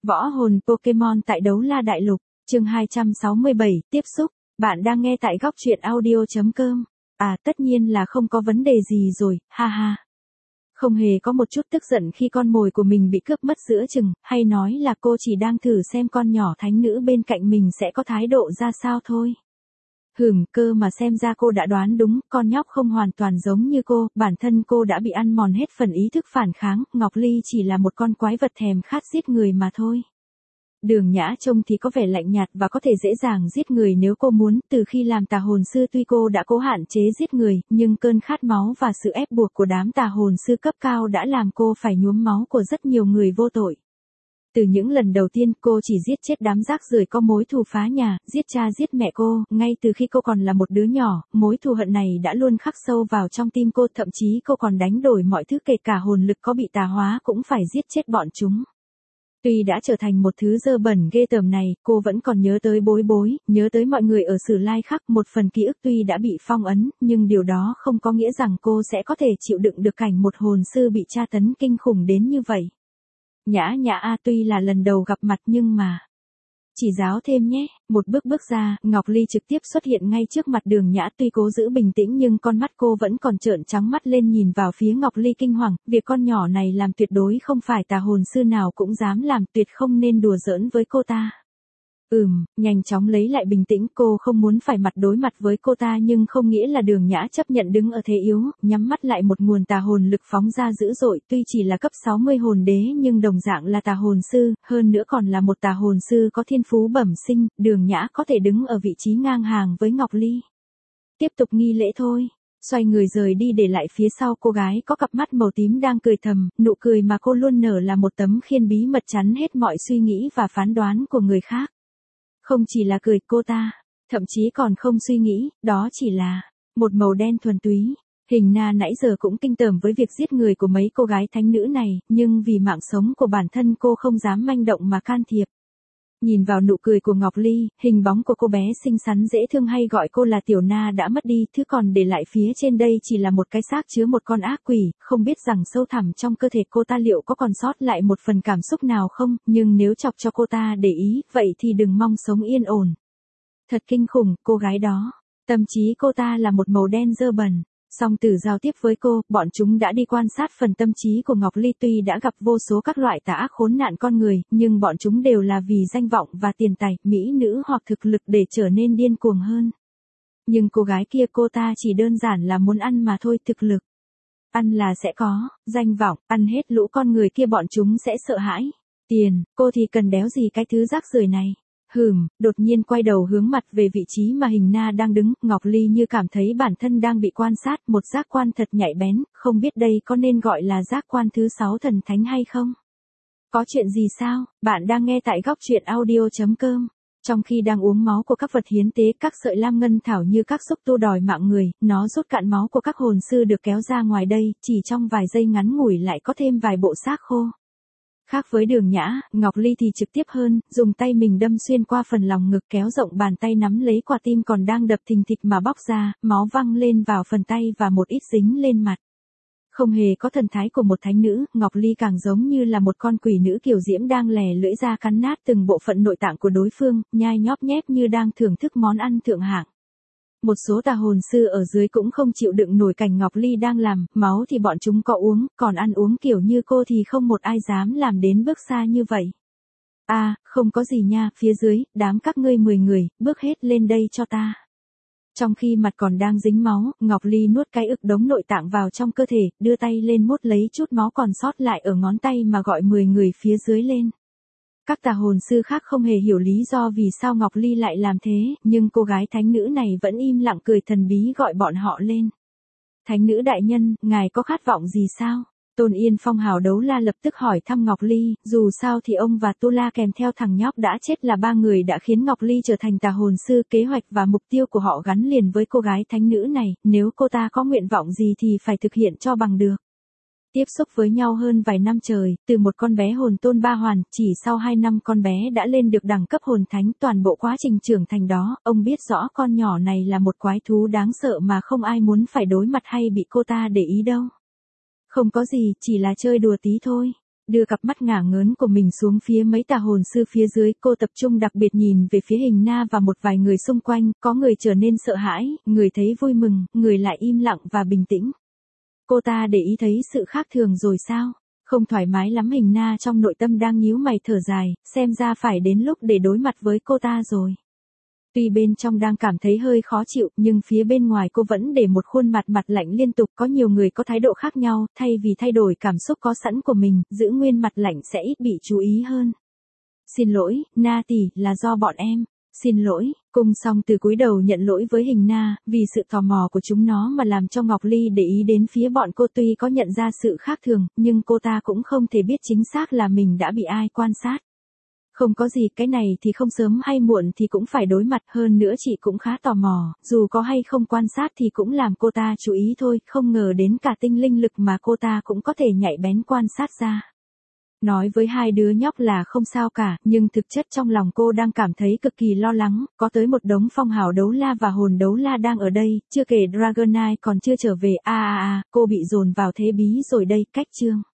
Võ hồn Pokemon tại Đấu La Đại Lục, chương 267, tiếp xúc, bạn đang nghe tại góc truyện audio.com. À tất nhiên là không có vấn đề gì rồi, ha ha. Không hề có một chút tức giận khi con mồi của mình bị cướp mất giữa chừng, hay nói là cô chỉ đang thử xem con nhỏ thánh nữ bên cạnh mình sẽ có thái độ ra sao thôi. Cơ mà xem ra cô đã đoán đúng, con nhóc không hoàn toàn giống như cô, bản thân cô đã bị ăn mòn hết phần ý thức phản kháng, Ngọc Ly chỉ là một con quái vật thèm khát giết người mà thôi. Đường Nhã trông thì có vẻ lạnh nhạt và có thể dễ dàng giết người nếu cô muốn, từ khi làm tà hồn sư tuy cô đã cố hạn chế giết người, nhưng cơn khát máu và sự ép buộc của đám tà hồn sư cấp cao đã làm cô phải nhuốm máu của rất nhiều người vô tội. Từ những lần đầu tiên cô chỉ giết chết đám rác rưởi có mối thù phá nhà, giết cha giết mẹ cô, ngay từ khi cô còn là một đứa nhỏ, mối thù hận này đã luôn khắc sâu vào trong tim cô, thậm chí cô còn đánh đổi mọi thứ kể cả hồn lực có bị tà hóa cũng phải giết chết bọn chúng. Tuy đã trở thành một thứ dơ bẩn ghê tởm này, cô vẫn còn nhớ tới Bối Bối, nhớ tới mọi người ở Sử Lai Khắc, một phần ký ức tuy đã bị phong ấn, nhưng điều đó không có nghĩa rằng cô sẽ có thể chịu đựng được cảnh một hồn sư bị tra tấn kinh khủng đến như vậy. Nhã tuy là lần đầu gặp mặt nhưng mà... Chỉ giáo thêm nhé, một bước ra, Ngọc Ly trực tiếp xuất hiện ngay trước mặt Đường Nhã, tuy cố giữ bình tĩnh nhưng con mắt cô vẫn còn trợn trắng mắt lên nhìn vào phía Ngọc Ly kinh hoàng, việc con nhỏ này làm tuyệt đối không phải tà hồn sư nào cũng dám làm, tuyệt không nên đùa giỡn với cô ta. Nhanh chóng lấy lại bình tĩnh, cô không muốn phải mặt đối mặt với cô ta nhưng không nghĩa là Đường Nhã chấp nhận đứng ở thế yếu, nhắm mắt lại một nguồn tà hồn lực phóng ra dữ dội, tuy chỉ là cấp 60 hồn đế nhưng đồng dạng là tà hồn sư, hơn nữa còn là một tà hồn sư có thiên phú bẩm sinh, Đường Nhã có thể đứng ở vị trí ngang hàng với Ngọc Ly. Tiếp tục nghi lễ thôi. Xoay người rời đi để lại phía sau cô gái có cặp mắt màu tím đang cười thầm, nụ cười mà cô luôn nở là một tấm khiên bí mật chắn hết mọi suy nghĩ và phán đoán của người khác. Không chỉ là cười, cô ta, thậm chí còn không suy nghĩ, đó chỉ là một màu đen thuần túy. Hình Na nãy giờ cũng kinh tởm với việc giết người của mấy cô gái thánh nữ này, nhưng vì mạng sống của bản thân cô không dám manh động mà can thiệp. Nhìn vào nụ cười của Ngọc Ly, hình bóng của cô bé xinh xắn dễ thương hay gọi cô là Tiểu Na đã mất đi, thứ còn để lại phía trên đây chỉ là một cái xác chứa một con ác quỷ, không biết rằng sâu thẳm trong cơ thể cô ta liệu có còn sót lại một phần cảm xúc nào không, nhưng nếu chọc cho cô ta để ý, vậy thì đừng mong sống yên ổn. Thật kinh khủng, cô gái đó. Tâm trí cô ta là một màu đen dơ bẩn. Song Tử giao tiếp với cô, bọn chúng đã đi quan sát phần tâm trí của Ngọc Ly, tuy đã gặp vô số các loại tà ác khốn nạn con người, nhưng bọn chúng đều là vì danh vọng và tiền tài, mỹ nữ hoặc thực lực để trở nên điên cuồng hơn. Nhưng cô gái kia cô ta chỉ đơn giản là muốn ăn mà thôi, thực lực. Ăn là sẽ có, danh vọng, ăn hết lũ con người kia bọn chúng sẽ sợ hãi. Tiền, cô thì cần đéo gì cái thứ rác rưởi này. Đột nhiên quay đầu hướng mặt về vị trí mà Hình Na đang đứng, Ngọc Ly như cảm thấy bản thân đang bị quan sát, một giác quan thật nhạy bén, không biết đây có nên gọi là giác quan thứ 6 thần thánh hay không? Có chuyện gì sao? Bạn đang nghe tại góc truyện audio.com. Trong khi đang uống máu của các vật hiến tế, các sợi lam ngân thảo như các xúc tu đòi mạng người, nó rút cạn máu của các hồn sư được kéo ra ngoài đây, chỉ trong vài giây ngắn ngủi lại có thêm vài bộ xác khô. Khác với Đường Nhã, Ngọc Ly thì trực tiếp hơn, dùng tay mình đâm xuyên qua phần lòng ngực, kéo rộng bàn tay nắm lấy quả tim còn đang đập thình thịch mà bóc ra, máu văng lên vào phần tay và một ít dính lên mặt. Không hề có thần thái của một thánh nữ, Ngọc Ly càng giống như là một con quỷ nữ kiều diễm đang lè lưỡi ra cắn nát từng bộ phận nội tạng của đối phương, nhai nhóp nhép như đang thưởng thức món ăn thượng hạng. Một số tà hồn sư ở dưới cũng không chịu đựng nổi cảnh Ngọc Ly đang làm, máu thì bọn chúng có uống, còn ăn uống kiểu như cô thì không một ai dám làm đến bước xa như vậy. Không có gì nha, phía dưới, đám các ngươi 10 người, bước hết lên đây cho ta. Trong khi mặt còn đang dính máu, Ngọc Ly nuốt cái ực đống nội tạng vào trong cơ thể, đưa tay lên mốt lấy chút máu còn sót lại ở ngón tay mà gọi 10 người phía dưới lên. Các tà hồn sư khác không hề hiểu lý do vì sao Ngọc Ly lại làm thế, nhưng cô gái thánh nữ này vẫn im lặng cười thần bí gọi bọn họ lên. Thánh nữ đại nhân, ngài có khát vọng gì sao? Tôn Yên Phong hào đấu la lập tức hỏi thăm Ngọc Ly, dù sao thì ông và Tu La kèm theo thằng nhóc đã chết là ba người đã khiến Ngọc Ly trở thành tà hồn sư, kế hoạch và mục tiêu của họ gắn liền với cô gái thánh nữ này, nếu cô ta có nguyện vọng gì thì phải thực hiện cho bằng được. Tiếp xúc với nhau hơn vài năm trời, từ một con bé hồn tôn 3 hoàn, chỉ sau 2 năm con bé đã lên được đẳng cấp hồn thánh, toàn bộ quá trình trưởng thành đó, ông biết rõ con nhỏ này là một quái thú đáng sợ mà không ai muốn phải đối mặt hay bị cô ta để ý đâu. Không có gì, chỉ là chơi đùa tí thôi. Đưa cặp mắt ngả ngớn của mình xuống phía mấy tà hồn sư phía dưới, cô tập trung đặc biệt nhìn về phía Hình Na và một vài người xung quanh, có người trở nên sợ hãi, người thấy vui mừng, người lại im lặng và bình tĩnh. Cô ta để ý thấy sự khác thường rồi sao? Không thoải mái lắm, Hình Na trong nội tâm đang nhíu mày thở dài, xem ra phải đến lúc để đối mặt với cô ta rồi. Tuy bên trong đang cảm thấy hơi khó chịu, nhưng phía bên ngoài cô vẫn để một khuôn mặt mặt lạnh liên tục. Có nhiều người có thái độ khác nhau, thay vì thay đổi cảm xúc có sẵn của mình, giữ nguyên mặt lạnh sẽ ít bị chú ý hơn. Xin lỗi, Na tỷ, là do bọn em. Xin lỗi, Cung Song từ cúi đầu nhận lỗi với Hình Na, vì sự tò mò của chúng nó mà làm cho Ngọc Ly để ý đến phía bọn cô. Tuy có nhận ra sự khác thường, nhưng cô ta cũng không thể biết chính xác là mình đã bị ai quan sát. Không có gì, cái này thì không sớm hay muộn thì cũng phải đối mặt, hơn nữa chị cũng khá tò mò, dù có hay không quan sát thì cũng làm cô ta chú ý thôi, không ngờ đến cả tinh linh lực mà cô ta cũng có thể nhạy bén quan sát ra. Nói với hai đứa nhóc là không sao cả, nhưng thực chất trong lòng cô đang cảm thấy cực kỳ lo lắng, có tới một đống phong hào đấu la và hồn đấu la đang ở đây, chưa kể Dragonite còn chưa trở về, cô bị dồn vào thế bí rồi đây. Cách chương